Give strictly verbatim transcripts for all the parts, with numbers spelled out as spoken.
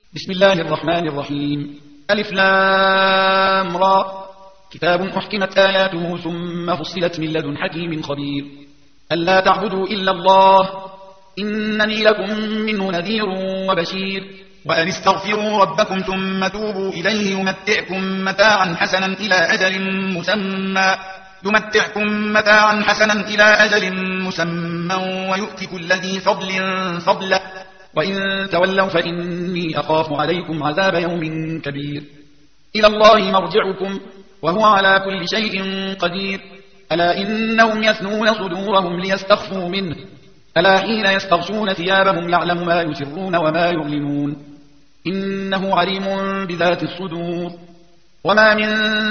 بسم الله الرحمن الرحيم. ألف لام را. كتاب أحكمت آياته ثم فصلت من لدن حكيم خبير. ألا تعبدوا إلا الله إنني لكم منه نذير وبشير. وأن استغفروا ربكم ثم توبوا إليه يمتعكم متاعا حسنا إلى أجل مسمى يمتعكم متاعا حسنا إلى أجل مسمى ويؤتك الذي فضل فضله وإن تولوا فإني أخاف عليكم عذاب يوم كبير. إلى الله مرجعكم وهو على كل شيء قدير. ألا إنهم يثنون صدورهم ليستخفوا منه ألا حين يستغشون ثيابهم يعلم ما يسرون وما يعلنون إنه عليم بذات الصدور. وما من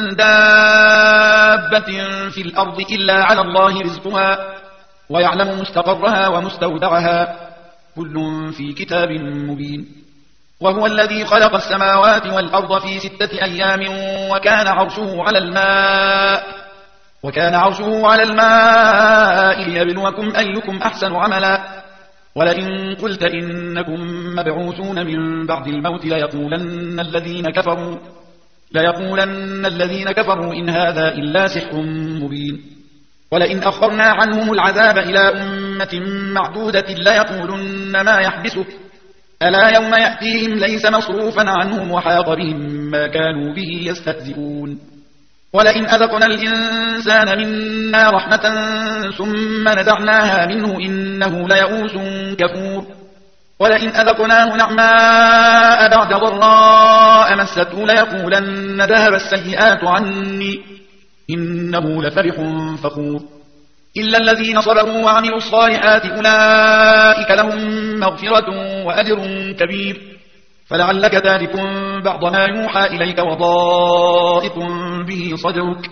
دابة في الأرض إلا على الله رزقها ويعلم مستقرها ومستودعها كل في كتاب مبين. وهو الذي خلق السماوات والأرض في ستة أيام وكان عرشه على الماء وكان عرشه على الماء ليبلوكم أيكم أحسن عملا. ولئن قلت إنكم مبعوثون من بعد الموت ليقولن الذين كفروا ليقولن الذين كفروا إن هذا إلا سحر مبين. ولئن أخرنا عنهم العذاب إلى أمة معدودة ليقولن ما يحبسه ألا يوم يأتيهم ليس مصروفا عنهم وحاق بهم ما كانوا به يستهزئون. ولئن أذقنا الإنسان منا رحمة ثم نزعناها منه إنه ليئوس كفور. ولئن أذقناه نعماء بعد ضراء مسته ليقولن ذهب السيئات عني إنه لفرح فخور. إلا الذين صبروا وعملوا الصالحات أولئك لهم مغفرة وأجر كبير. فلعلك تارك بعض ما يوحى إليك وضائق به صدرك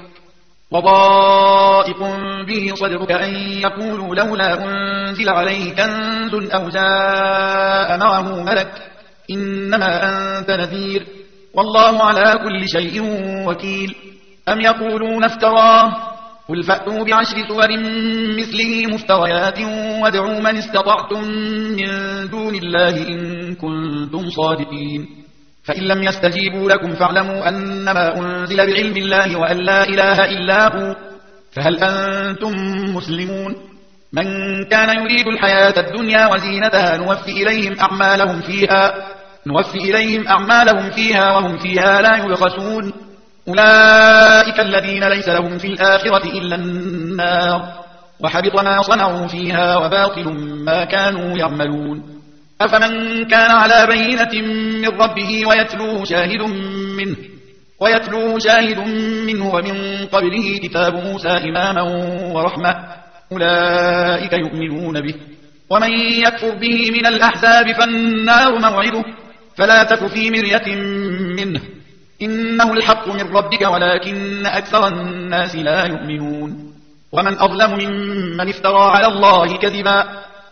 وضائق به صدرك أن يقولوا لولا أنزل عليه كنز أو جاء معه ملك إنما أنت نذير والله على كل شيء وكيل. أم يقولون افتراه قل فأتوا بعشر سور مثله مفتريات وادعوا من استطعتم من دون الله إن كنتم صادقين. فإن لم يستجيبوا لكم فاعلموا أنما أنزل بعلم الله وأن لا إله إلا هو فهل أنتم مسلمون. من كان يريد الحياة الدنيا وزينتها نوفي إليهم أعمالهم فيها نوفي إليهم أعمالهم فيها وهم فيها لا يبخسون. أولئك الذين ليس لهم في الآخرة إلا النار وحبط ما صنعوا فيها وباطل ما كانوا يعملون. أفمن كان على بينة من ربه ويتلوه شاهد منه ويتلوه شاهد منه ومن قبله كتاب موسى إماما ورحمة أولئك يؤمنون به. ومن يكفر به من الأحزاب فالنار موعده فلا تك في مرية منه إنه الحق من ربك ولكن أكثر الناس لا يؤمنون. ومن أظلم ممن افترى على الله كذبا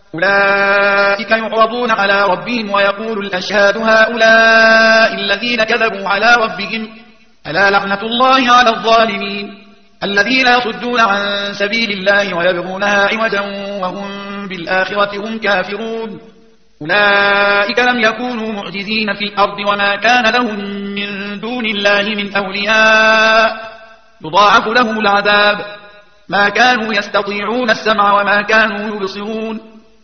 أولئك يعرضون على ربهم ويقول الأشهاد هؤلاء الذين كذبوا على ربهم ألا لعنة الله على الظالمين الذين يصدون عن سبيل الله ويبغونها عوجا وهم بالآخرة هم كافرون. أولئك لم يكونوا معجزين في الأرض وما كان لهم من دون الله من أولياء يضاعف لهم العذاب ما كانوا يستطيعون السمع وما كانوا يبصرون.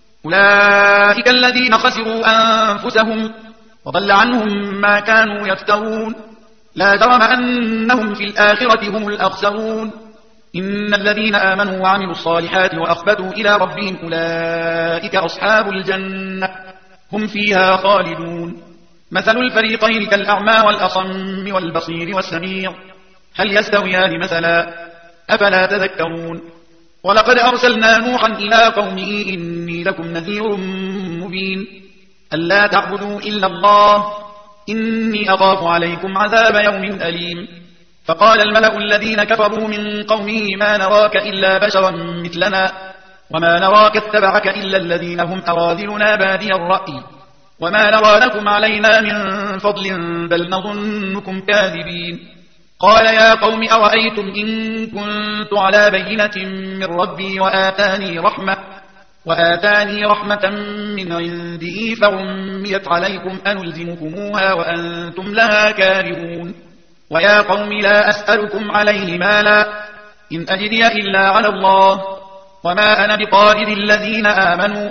أولئك الذين خسروا أنفسهم وضل عنهم ما كانوا يفترون. لا جرم أنهم في الآخرة هم الأخسرون. إن الذين آمنوا وعملوا الصالحات وأخبتوا إلى ربهم أولئك أصحاب الجنة هم فيها خالدون. مثل الفريقين كالأعمى والأصم والبصير والسميع هل يستويان مثلا أفلا تذكرون. ولقد أرسلنا نوحا إلى قومه إني لكم نذير مبين ألا تعبدوا إلا الله إني أخاف عليكم عذاب يوم أليم. فقال الملأ الذين كفروا من قومه ما نراك إلا بشرا مثلنا وما نراك اتبعك إلا الذين هم أراذلنا بادي الرأي وما نرى لكم علينا من فضل بل نظنكم كاذبين. قال يا قوم أرأيتم إن كنت على بينة من ربي وآتاني رحمة وآتاني رحمة من عنده فعميت عليكم أنلزمكموها وأنتم لها كارهون ويا قوم لا أسألكم عليه مالا إن أجري إلا على الله وما أنا بطارد الذين آمنوا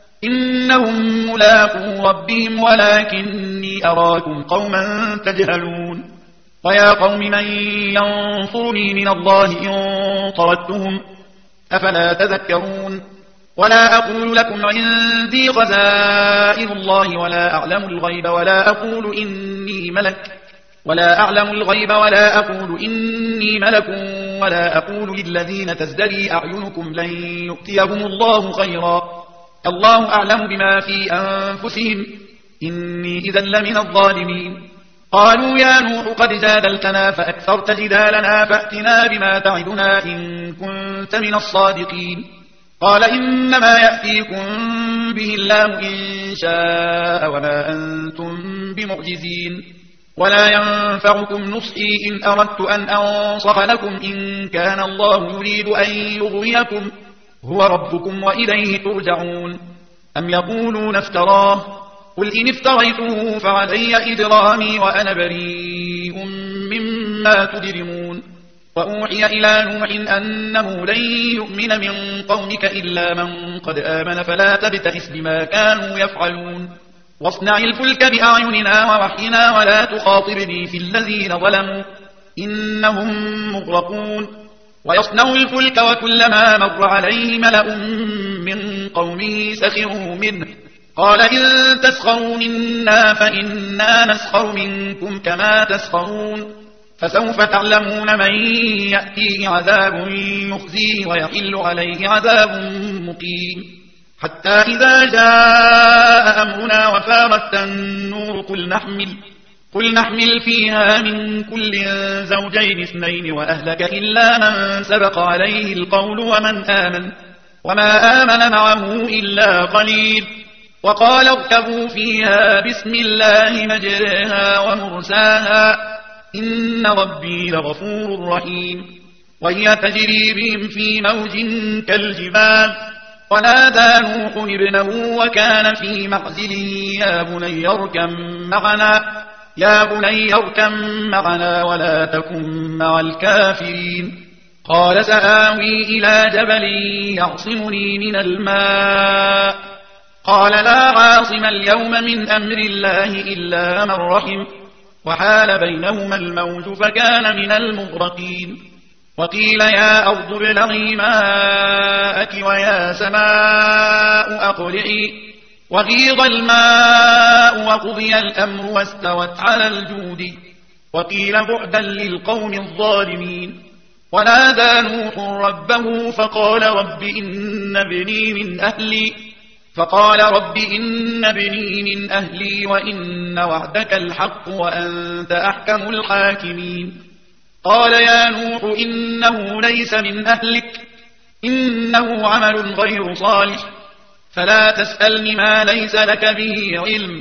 إنهم ملاقو ربهم ولكني أراكم قوما تجهلون ويا قوم من ينصرني من الله إن طردتهم أفلا تذكرون ولا أقول لكم عندي خزائن الله ولا أعلم الغيب ولا أقول إني ملك ولا أعلم الغيب ولا أقول إني ملك ولا أقول للذين تزدري أعينكم لن يؤتيهم الله خيرا الله أعلم بما في أنفسهم إني إذا لمن الظالمين قالوا يا نوح قد جادلتنا فأكثرت جدالنا فأتنا بما تعدنا إن كنت من الصادقين قال إنما يأتيكم به الله إن شاء وما أنتم بمعجزين ولا ينفعكم نصحي إن أردت أن أنصح لكم إن كان الله يريد أن يغويكم هو ربكم وإليه ترجعون أم يقولون افتراه قل إن افتريته فعلي إجرامي وأنا بريء مما تجرمون وأوحي إلى نوح أنه لن يؤمن من قومك إلا من قد آمن فلا تبتئس بما كانوا يفعلون واصنع الفلك بأعيننا ووحينا ولا تخاطبني في الذين ظلموا إنهم مغرقون ويصنع الفلك وكلما مر عليه ملأ من قومه سخروا منه قال إن تسخروا منا فإنا نسخر منكم كما تسخرون فسوف تعلمون من يأتيه عذاب يخزيه ويحل عليه عذاب مقيم حتى إذا جاء أمرنا وفارت النور قل نحمل, قل نحمل فيها من كل زوجين اثنين وأهلك إلا من سبق عليه القول ومن آمن وما آمن معه إلا قليل وقال اركبوا فيها بسم الله مجرها ومرساها إن ربي لغفور رحيم وهي تجري بهم في موج كالجبال ونادى نوح ابنه وكان في معزل يا بني اركب معنا يا بني اركب معنا ولا تكن مع الكافرين قال سآوي إلى جبل يعصمني من الماء قال لا عاصم اليوم من أمر الله إلا من رحم وحال بينهما الموج فكان من المغرقين وقيل يا أرض ابلغي ماءك ويا سماء أقلعي وغيض الماء وقضي الأمر واستوت على الجود وقيل بعدا للقوم الظالمين ونادى نوح ربه فقال رب إن ابني من أهلي فقال رب إن ابني من أهلي وإن وعدك الحق وأنت أحكم الحاكمين قال يا نوح إنه ليس من أهلك إنه عمل غير صالح فلا تسألني ما ليس لك به علم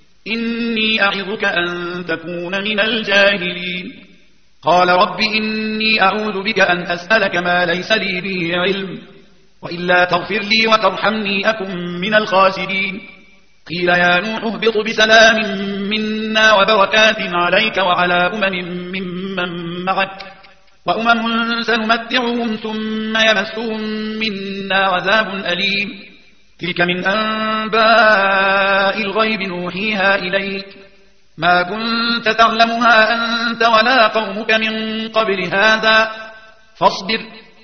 إني أعظك أن تكون من الجاهلين قال رب إني أعوذ بك أن أسألك ما ليس لي به علم وإلا تغفر لي وترحمني أكن من الخاسرين قيل يا نوح اهبط بسلام منا وبركات عليك وعلى أمم ممن معك وأمم سنمتعهم ثم يمسهم منا عذاب أليم تلك من أنباء الغيب نوحيها إليك ما كنت تعلمها أنت ولا قومك من قبل هذا فاصبر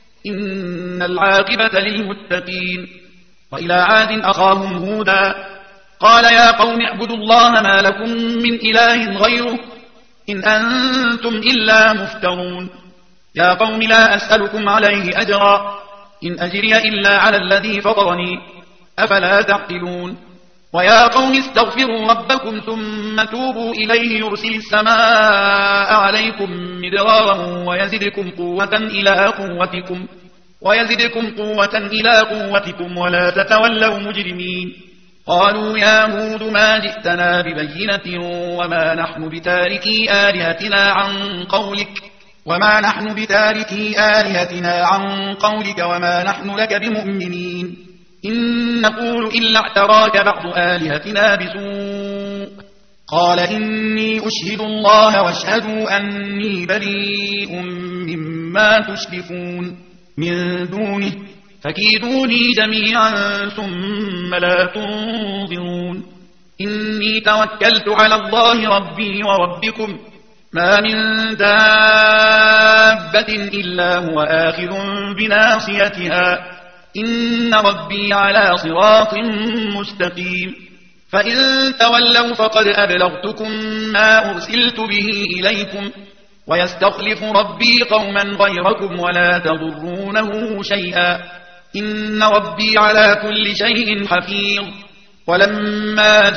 إن العاقبة للمتقين وإلى عاد أخاهم هودا قال يا قوم اعبدوا الله ما لكم من إله غيره إن أنتم إلا مفترون يا قوم لا أسألكم عليه أجرا إن أجري إلا على الذي فطرني أفلا تعقلون ويا قوم استغفروا ربكم ثم توبوا إليه يرسل السماء عليكم مدرارا ويزدكم قوة إلى قوتكم ويزدكم قوة إلى قوتكم ولا تتولوا مجرمين قالوا يا هود ما جئتنا ببينة وما نحن بتاركي آلهتنا عن قولك وما نحن بتاركي آلهتنا عن قولك وما نحن لك بمؤمنين إن نقول إلا اعتراك بعض آلهتنا بسوء قال إني أشهد الله واشهدوا أني بريء مما تشركون من دونه فكيدوني جميعا ثم لا تنظرون إني توكلت على الله ربي وربكم ما من دابة إلا هو آخذ بناصيتها إن ربي على صراط مستقيم فإن تولوا فقد أبلغتكم ما أرسلت به إليكم ويستخلف ربي قوما غيركم ولا تضرونه شيئا إن ربي على كل شيء حفيظ ولما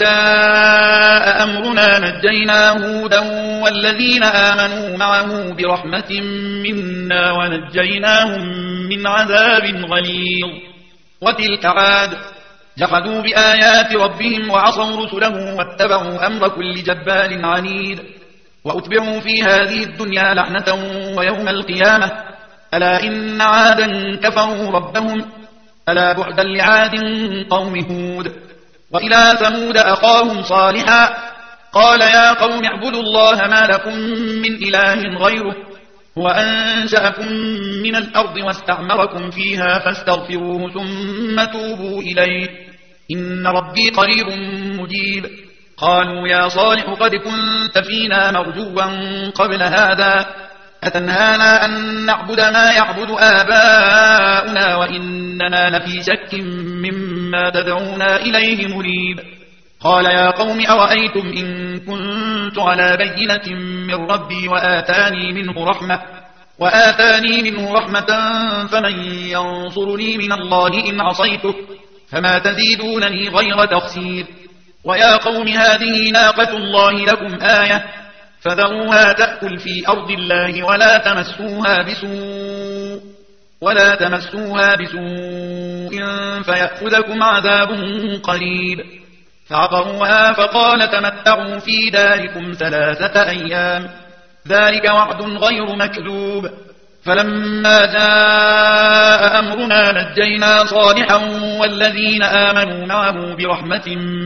جاء أمرنا نجينا هودا والذين آمنوا معه برحمة منا ونجيناهم من عذاب غليظ وتلك عاد جحدوا بآيات ربهم وعصوا رسله واتبعوا أمر كل جبار عنيد وأتبعوا في هذه الدنيا لعنة ويوم القيامة ألا إن عادا كفروا ربهم ألا بعدا لعاد قوم هود وإلى ثمود أخاهم صالحا قال يا قوم اعبدوا الله ما لكم من إله غيره هو أنشأكم من الأرض واستعمركم فيها فاستغفروه ثم توبوا إليه إن ربي قريب مجيب قالوا يا صالح قد كنت فينا مرجوا قبل هذا أتنهانا أن نعبد ما يعبد آباؤنا وإننا لفي شك مما تدعونا إليه مريب قال يا قوم أرأيتم إن كنت على بينة من ربي وآتاني منه رحمة وآتاني منه رحمة فمن ينصرني من الله إن عصيته فما تزيدونني غير تخسير ويا قوم هذه ناقة الله لكم آية فذروها تأكل في أرض الله ولا تمسوها بسوء ولا تمسوها بسوء فيأخذكم عذاب قريب فعقروها فقال تمتعوا في داركم ثلاثة أيام ذلك وعد غير مكذوب فلما جاء أمرنا نجينا صالحا والذين آمنوا معه برحمة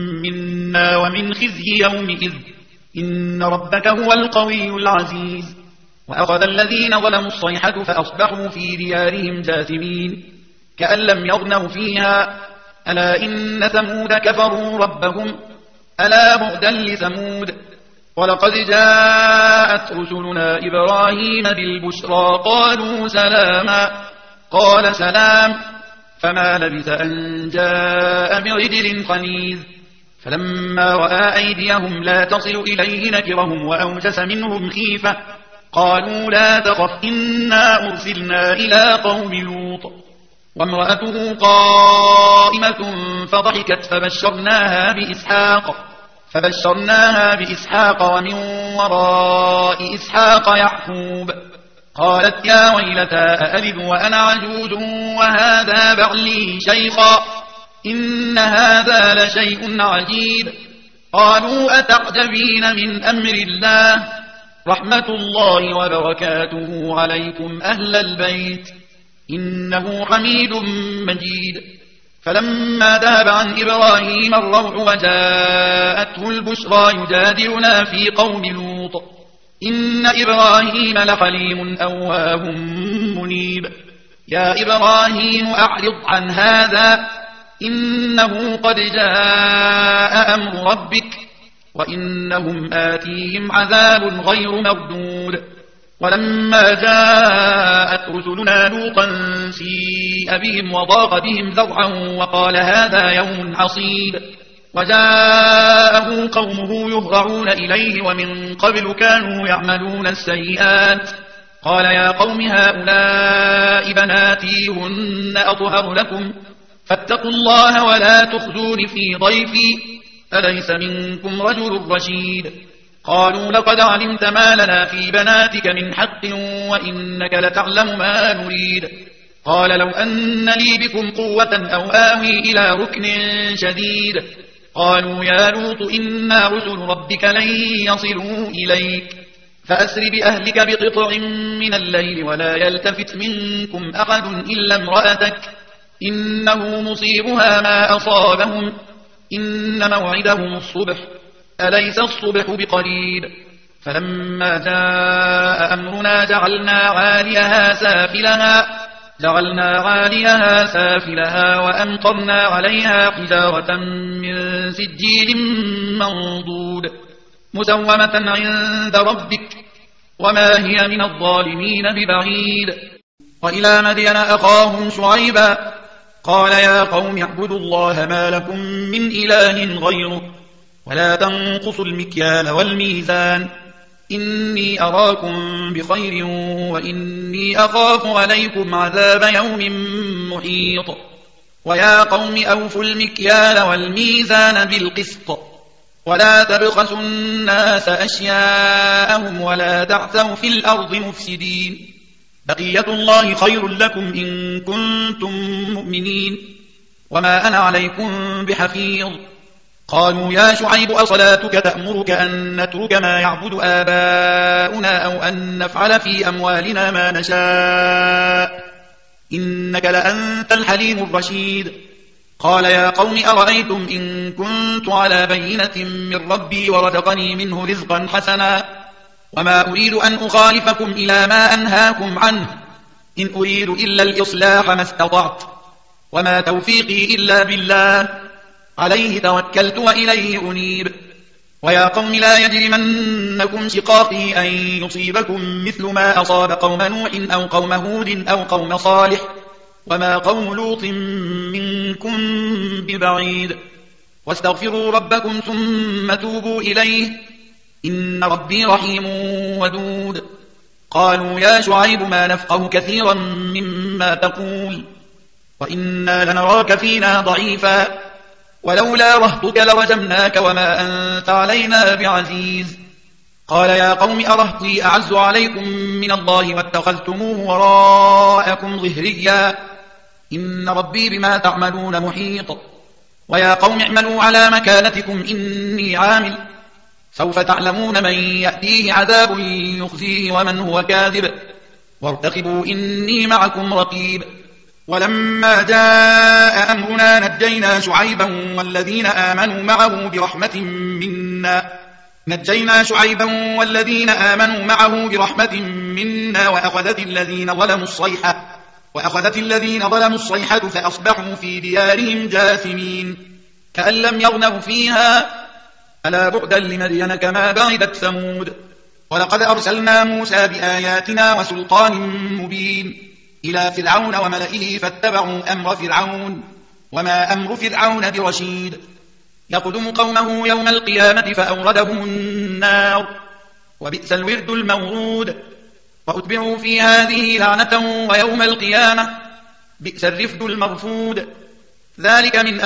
منا ومن خزي يومئذ إن ربك هو القوي العزيز وأخذ الذين ظلموا الصيحة فأصبحوا في ديارهم جاثمين كأن لم يغنوا فيها ألا إن ثمود كفروا ربهم ألا بعدا لثمود ولقد جاءت رسلنا إبراهيم بالبشرى قالوا سلاما قال سلام فما لبث أن جاء بعجل خنيذ فلما رأى أيديهم لا تصل إليه نكرهم وأوجس منهم خيفة قالوا لا تخف إنا أرسلنا إلى قوم لوط وامرأته قائمة فضحكت فبشرناها بإسحاق فبشرناها بإسحاق ومن وراء إسحاق يعقوب قالت يا ويلتى أألد وأنا عجوز وهذا بعلي شيخا إن هذا لشيء عجيب قالوا أتعجبين من أمر الله رحمة الله وبركاته عليكم أهل البيت إنه حميد مجيد فلما ذهب عن إبراهيم الروع وجاءته البشرى يجادلنا في قوم لوط إن إبراهيم لحليم أواه منيب يا إبراهيم أعرض عن هذا إنه قد جاء أمر ربك وإنهم آتيهم عذاب غير مردود ولما جاءت رسلنا لوطا سيء بهم وضاق بهم ذرعا وقال هذا يوم عصيب وجاءه قومه يهرعون إليه ومن قبل كانوا يعملون السيئات قال يا قوم هؤلاء بناتي هن أطهر لكم فاتقوا الله ولا تخزون في ضيفي أليس منكم رجل رشيد قالوا لقد علمت ما لنا في بناتك من حق وإنك لتعلم ما نريد قال لو أن لي بكم قوة أو آوي إلى ركن شديد قالوا يا لوط إنا رسل ربك لن يصلوا إليك فأسر بأهلك بقطع من الليل ولا يلتفت منكم أحد إلا امرأتك إنه مصيبها ما أصابهم إن موعدهم الصبح أليس الصبح بقريب فلما جاء أمرنا جعلنا عاليها سافلها جعلنا عاليها سافلها وأمطرنا عليها حجارة من سجيل منضود مسومة عند ربك وما هي من الظالمين ببعيد. وإلى مدين أخاهم شعيبا قال يا قوم اعبدوا الله ما لكم من إله غيره ولا تنقصوا المكيال والميزان إني أراكم بخير وإني أخاف عليكم عذاب يوم محيط. ويا قوم أوفوا المكيال والميزان بالقسط ولا تبخسوا الناس أشياءهم ولا تعثوا في الأرض مفسدين بقية الله خير لكم إن كنتم مؤمنين وما أنا عليكم بحفيظ. قالوا يا شعيب أصلاتك تأمرك أن نترك ما يعبد آباؤنا أو أن نفعل في أموالنا ما نشاء إنك لأنت الحليم الرشيد. قال يا قوم أرأيتم إن كنت على بينة من ربي ورزقني منه رزقا حسنا وما أريد أن أخالفكم إلى ما أنهاكم عنه إن أريد إلا الإصلاح ما استطعت وما توفيقي إلا بالله عليه توكلت وإليه أنيب. ويا قوم لا يجرمنكم شقاقي أن يصيبكم مثل ما أصاب قوم نوح أو قوم هود أو قوم صالح وما قوم لوط منكم ببعيد واستغفروا ربكم ثم توبوا إليه إن ربي رحيم ودود. قالوا يا شعيب ما نفقه كثيرا مما تقول وإنا لنراك فينا ضعيفا ولولا رهطك لرجمناك وما أنت علينا بعزيز. قال يا قوم أرهطي أعز عليكم من الله واتخذتموه وراءكم ظهريا إن ربي بما تعملون محيط. ويا قوم اعملوا على مكانتكم إني عامل سوف تعلمون من يأتيه عذاب يخزيه ومن هو كاذب وارتقبوا إني معكم رقيب. ولما جاء أمرنا نجينا شعيبا والذين آمنوا معه برحمة منا نجينا شعيبا والذين آمنوا معه برحمة منا وأخذت الذين ظلموا الصيحة وأخذت الذين ظلموا الصيحة فأصبحوا في ديارهم جاثمين كأن لم يغنوا فيها ألا بعدا لمدين كما بعدت ثمود. ولقد أرسلنا موسى بآياتنا وسلطان مبين إلى فرعون وملئه فاتبعوا أمر فرعون وما أمر فرعون برشيد يقدم قومه يوم القيامة فأوردهم النار وبئس الورد المورود وأتبعوا في هذه لعنة ويوم القيامة بئس الرفد المرفود. ذلك من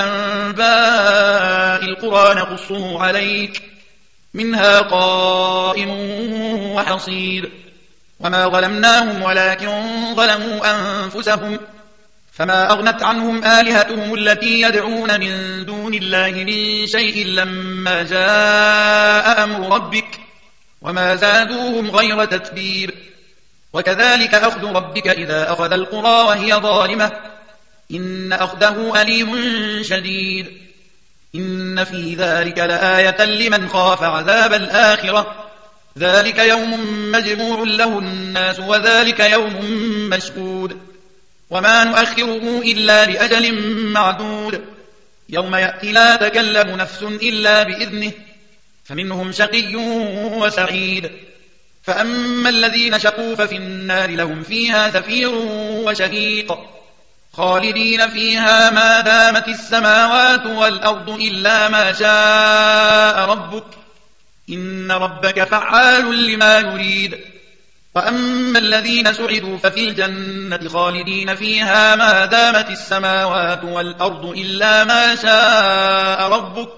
أنباء القرى نقصه عليك منها قائم وحصيد. وما ظلمناهم ولكن ظلموا أنفسهم فما أغنت عنهم آلهتهم التي يدعون من دون الله من شيء لما جاء أمر ربك وما زادوهم غير تتبيب. وكذلك أخذ ربك إذا أخذ القرى وهي ظالمة إن أخذه أليم شديد. إن في ذلك لآية لمن خاف عذاب الآخرة ذلك يوم مجموع له الناس وذلك يوم مشهود وما نؤخره إلا لأجل معدود يوم يأتي لا تكلم نفس إلا بإذنه فمنهم شقي وسعيد. فأما الذين شقوا ففي النار لهم فيها زفير وشهيق خالدين فيها ما دامت السماوات والأرض إلا ما شاء ربك إن ربك فعال لما يريد. وأما الذين سعدوا ففي الجنة خالدين فيها ما دامت السماوات والأرض إلا ما شاء ربك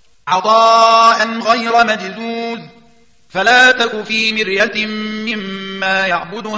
عطاء غير مجذوذ فلا تك في مرية مما يعبد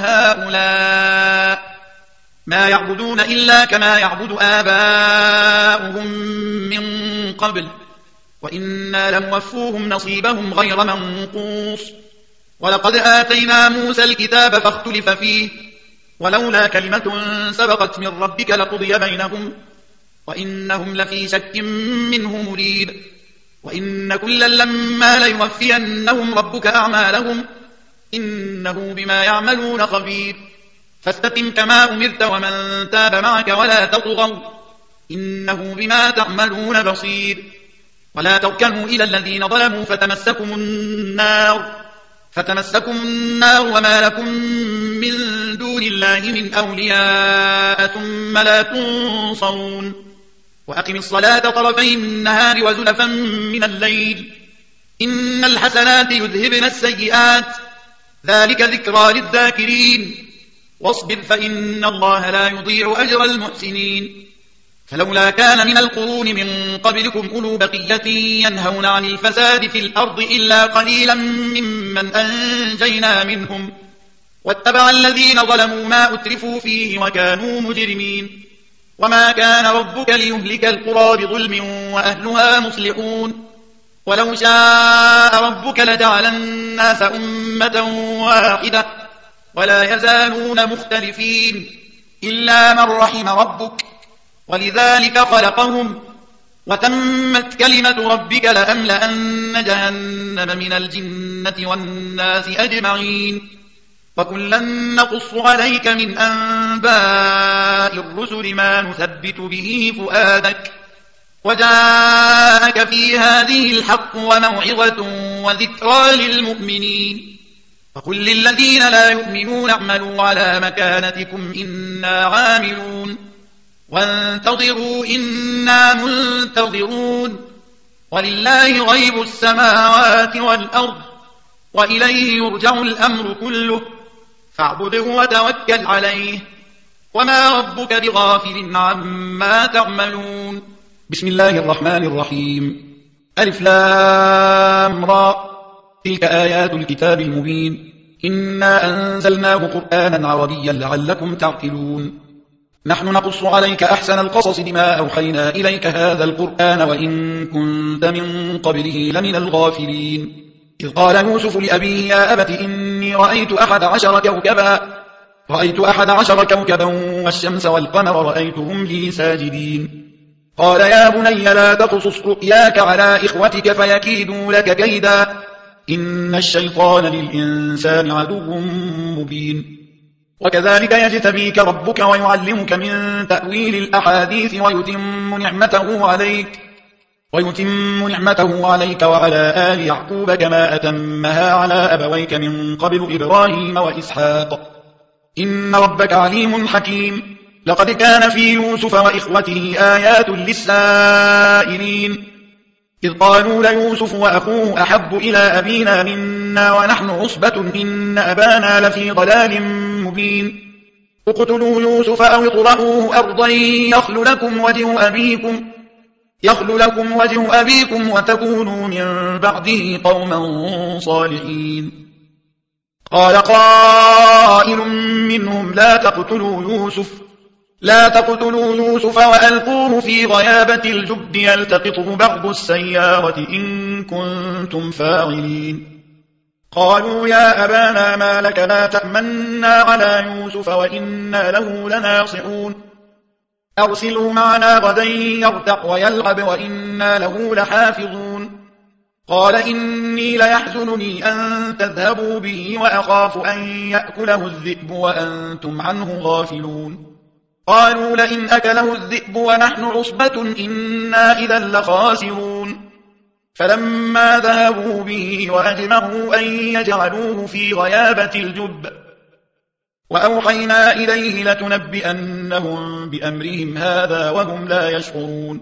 هؤلاء ما يعبدون إلا كما يعبد آباؤهم من قبل وإنا لموفوهم نصيبهم غير منقوص. ولقد آتينا موسى الكتاب فاختلف فيه ولولا كلمة سبقت من ربك لقضي بينهم وإنهم لفي شك منه مريب وإن كلا لما ليوفينهم ربك أعمالهم إنه بما يعملون خبير فاستقم كما أمرت ومن تاب معك ولا تطغوا إنه بما تعملون بصير ولا تركنوا إلى الذين ظلموا فتمسكم النار فتمسكم النار وما لكم من دون الله من أولياء ثم لا تنصرون وأقم الصلاة طرفي النهار وزلفا من الليل إن الحسنات يذهبن السيئات ذلك ذكرى للذاكرين واصبر فإن الله لا يضيع أجر المحسنين فلولا كان من القرون من قبلكم أولو بقية ينهون عن الفساد في الأرض إلا قليلا ممن أنجينا منهم واتبع الذين ظلموا ما أترفوا فيه وكانوا مجرمين وما كان ربك ليهلك القرى بظلم وأهلها مصلحون ولو شاء ربك لجعل الناس أمة واحدة ولا يزالون مختلفين إلا من رحم ربك ولذلك خلقهم وتمت كلمة ربك لأملأن جهنم من الجنة والناس أجمعين وكلا نقص عليك من أنباء الرسل ما نثبت به فؤادك وجاءك في هذه الحق وموعظة وذكرى للمؤمنين فقل للذين لا يؤمنون اعملوا على مكانتكم إنا عاملون وانتظروا إنا منتظرون ولله غيب السماوات والأرض وإليه يرجع الأمر كله فاعبده وتوكل عليه وما ربك بغافل عما تعملون بسم الله الرحمن الرحيم ألف لام را تلك آيات الكتاب المبين إنا أنزلناه قرآنا عربيا لعلكم تعقلون نحن نقص عليك أحسن القصص بما أوحينا إليك هذا القرآن وإن كنت من قبله لمن الغافلين إذ قال يوسف لأبيه يا أبت إني رأيت أحد عشر كوكبا رأيت أحد عشر كوكبا والشمس والقمر رأيتهم لي ساجدين قال يا بني لا تقصص رؤياك على إخوتك فيكيدوا لك كيدا إن الشيطان للإنسان عدو مبين وكذلك يجتبيك ربك ويعلمك من تأويل الأحاديث ويتم نعمته عليك ويتم نعمته عليك وعلى آل يعقوب كما أتمها على أبويك من قبل إبراهيم وإسحاق إن ربك عليم حكيم لقد كان في يوسف وإخوته آيات للسائلين إذ قالوا ليوسف وأخوه أحب إلى أبينا منا ونحن عصبة إن أبانا لفي ضلال مبين اقتلوا يوسف أو اطرحوه أرضا يخل لكم وجه أبيكم يخل لكم وجه أبيكم وتكونوا من بعده قوما صالحين قال قائل منهم لا تقتلوا يوسف لا تقتلوا يوسف وألقوه في غيابة الجب يلتقطه بعض السيارة إن كنتم فاعلين قالوا يا أبانا ما لك لا تأمنا على يوسف وإنا له لناصحون أرسلوا معنا غدا يرتع ويلعب وإنا له لحافظون قال إني ليحزنني أن تذهبوا به وأخاف أن يأكله الذئب وأنتم عنه غافلون قالوا لئن أكله الذئب ونحن عصبة إنا إذا لخاسرون فلما ذهبوا به وأجمعوا أن يجعلوه في غيابة الجب وأوحينا إليه لتنبئنهم بأمرهم هذا وهم لا يشعرون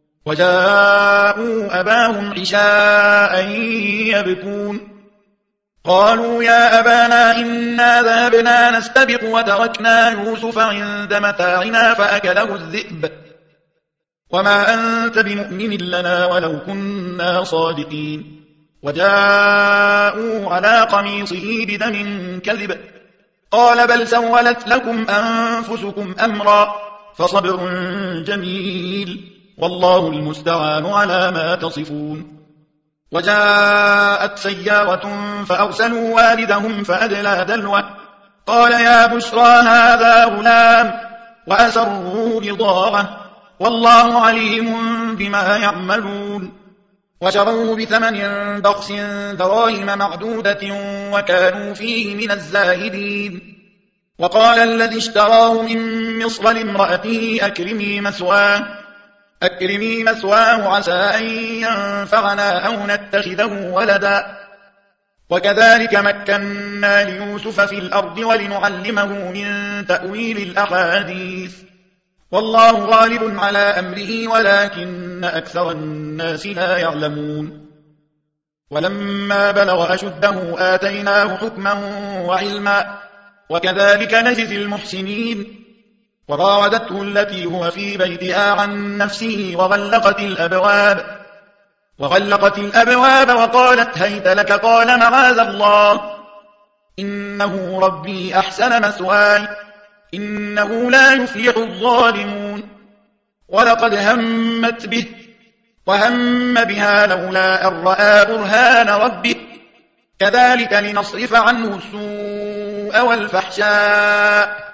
وجاءوا أباهم عشاء يبكون قالوا يا أبانا إنا ذهبنا نستبق وتركنا يوسف عند متاعنا فأكله الذئب وما أنت بمؤمن لنا ولو كنا صادقين وجاءوا على قميصه بدم كذب قال بل سولت لكم أنفسكم أمرا فصبر جميل والله المستعان على ما تصفون وجاءت سيارة فأرسلوا والدهم فأدلى دلوه قال يا بشرى هذا غلام وأسروه بضاعة والله عليم بما يعملون وشروه بثمن بخس دراهم معدودة وكانوا فيه من الزاهدين وقال الذي اشتراه من مصر لامرأته أكرمي مثواه أكرمي مثواه عسى أن ينفعنا أو نتخذه ولدا وكذلك مكنا ليوسف في الأرض ولنعلمه من تأويل الأحاديث والله غالب على أمره ولكن أكثر الناس لا يعلمون ولما بلغ أشده آتيناه حكما وعلما وكذلك نجزي المحسنين وراودته التي هو في بيتها عن نفسه وغلقت الأبواب وغلقت الأبواب وقالت هيت لك قال معاذ الله إنه ربي أحسن مثواي إنه لا يفلح الظالمون ولقد همت به وهم بها لولا أن رأى برهان ربه كذلك لنصرف عنه السوء والفحشاء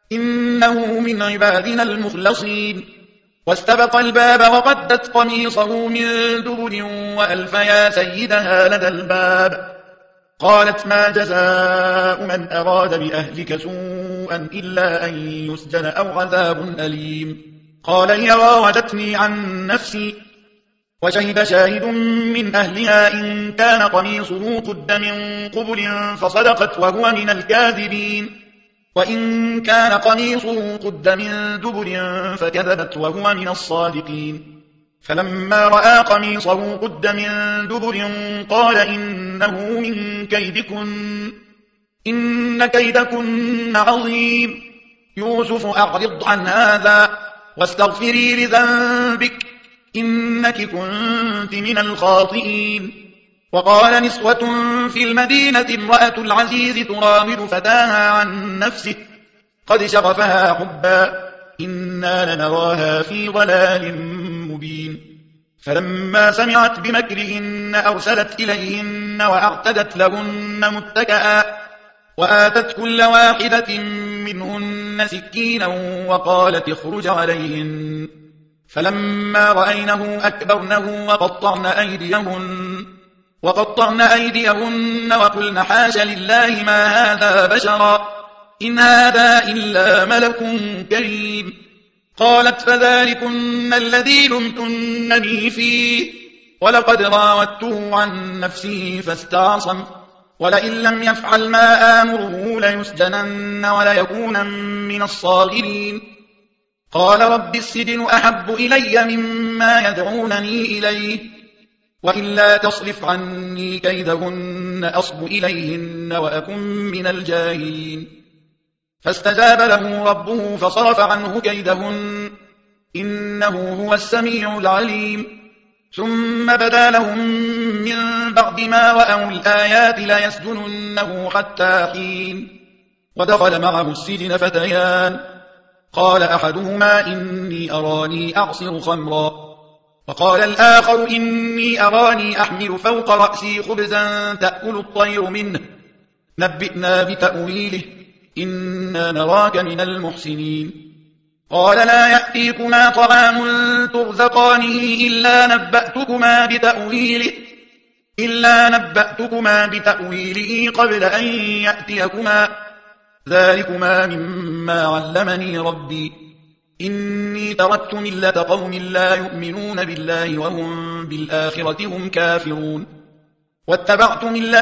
إنه من عبادنا المخلصين واستبق الباب وقدت قميصه من دبر وألف يا سيدها لدى الباب قالت ما جزاء من أراد بأهلك سوءا إلا أن يسجن أو عذاب أليم قال هي راودتني عن نفسي وشهد شاهد من أهلها إن كان قميصه قد من قبل فصدقت وهو من الكاذبين وإن كان قميصه قد من دبر فكذبت وهو من الصادقين فلما رأى قميصه قد من دبر قال إنه من كيدكن إن كيدكن عظيم يوسف أعرض عن هذا واستغفري لذنبك إنك كنت من الخاطئين وقال نسوة في المدينة امرأة العزيز تراود فتاها عن نفسه قد شغفها حبا إنا لنراها في ضلال مبين فلما سمعت بمكرهن أرسلت إليهن وأعتدت لهن متكئا وآتت كل واحدة منهن سكينا وقالت اخرج عليهن فلما رأينه أكبرنه وقطعن أيديهن وقطعن أيديهن وقلن حاش لله ما هذا بشرا إن هذا إلا ملك كريم قالت فذلكن الذي لمتنني فيه ولقد راودته عن نفسه فاستعصم ولئن لم يفعل ما آمره ليسجنن وليكون من الصاغرين قال رب السجن أحب إلي مما يدعونني إليه وإلا تصرف عني كيدهن أصب إليهن وأكن من الجاهلين فاستجاب له ربه فصرف عنه كيدهن إنه هو السميع العليم ثم بدا لهم من بعد ما رأوا الآيات ليسجننه حتى حين ودخل معه السجن فتيان قال أحدهما إني أراني أعصر خمرا وقال الآخر إني أراني أحمل فوق رأسي خبزا تأكل الطير منه نبئنا بتأويله إنا نراك من المحسنين قال لا يأتيكما طعام ترزقانه إلا نبأتكما بتأويله إلا نبأتكما بتأويله قبل أن يأتيكما ذلكما مما علمني ربي إني تركت ملة قوم لا يؤمنون بالله وهم بالآخرة هم كافرون واتبعت ملة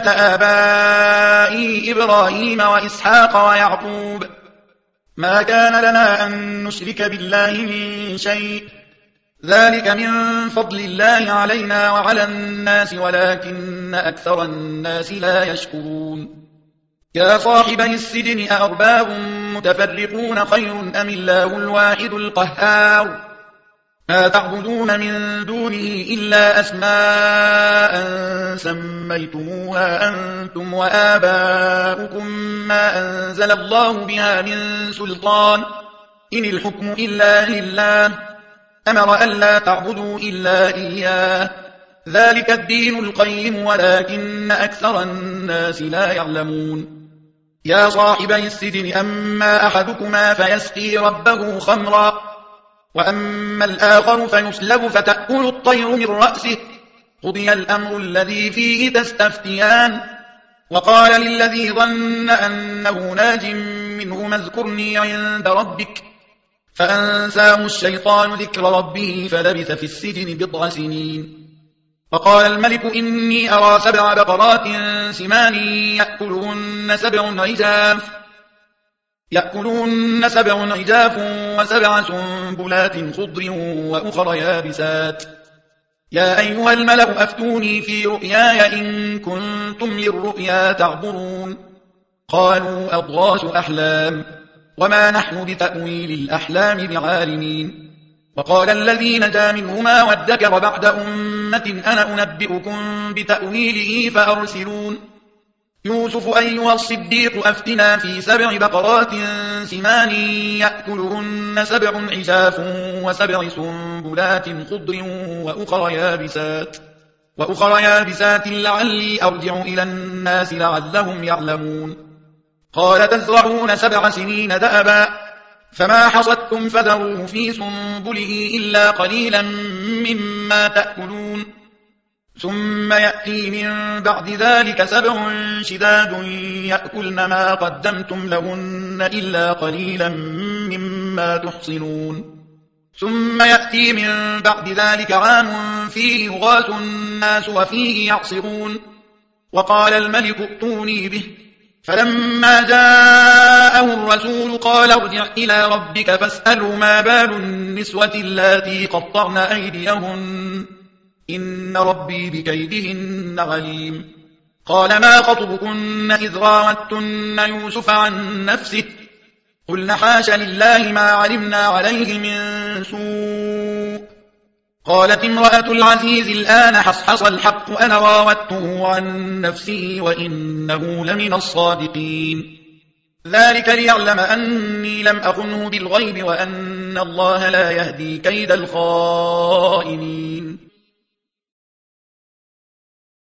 آبائي إبراهيم وإسحاق ويعقوب ما كان لنا أن نشرك بالله من شيء ذلك من فضل الله علينا وعلى الناس ولكن أكثر الناس لا يشكرون يا صاحبي السجن أأرباب متفرقون خير أم الله الواحد القهار ما تعبدون من دونه إلا أسماء سميتموها أنتم وآباؤكم ما أنزل الله بها من سلطان إن الحكم إلا لله أمر أن لا تعبدوا إلا إياه ذلك الدين القيم ولكن أكثر الناس لا يعلمون يا صاحبي السجن أما أحدكما فيسقي ربه خمرا وأما الآخر فيسلب فتأكل الطير من رأسه قضي الأمر الذي فيه تستفتيان وقال للذي ظن أنه ناج منهما اذكرني عند ربك فأنساه الشيطان ذكر ربه فلبث في السجن بضع سنين وقال الملك إني أرى سبع بقرات سمان يأكلهن سبع عجاف يأكلهن سبع عجاف وسبع سنبلات خضر وأخر يابسات يا أيها الملأ أفتوني في رؤياي إن كنتم للرؤيا تعبرون قالوا أضغاث أحلام وما نحن بتأويل الأحلام بعالمين وقال الذي نجا منهما وادكر بعد أمة أنا أنبئكم بتأويله فأرسلون يوسف أيها الصديق أفتنا في سبع بقرات سمان يأكلهن سبع عجاف وسبع سنبلات خضر وأخر يابسات وأخر يابسات لعلي أرجع إلى الناس لعلهم يعلمون قال تزرعون سبع سنين دأبا فما حصدتم فذروه في سنبله إلا قليلا مما تأكلون ثم يأتي من بعد ذلك سبع شداد يأكلن ما قدمتم لهن إلا قليلا مما تحصنون ثم يأتي من بعد ذلك عام فيه يغاث الناس وفيه يعصرون وقال الملك ائتوني به فلما جاءه الرسول قال ارجع إلى ربك فاسأله ما بال النسوة اللاتي قطعن أيديهن إن ربي بكيدهن عليم قال ما خطبكن إذ راوتن يوسف عن نفسه قلن حاش لله ما علمنا عليه من سوء قالت امرأة العزيز الآن حصحص الحق أنا راودته عن نفسه وإنه لمن الصادقين ذلك ليعلم أني لم أخنه بالغيب وأن الله لا يهدي كيد الخائنين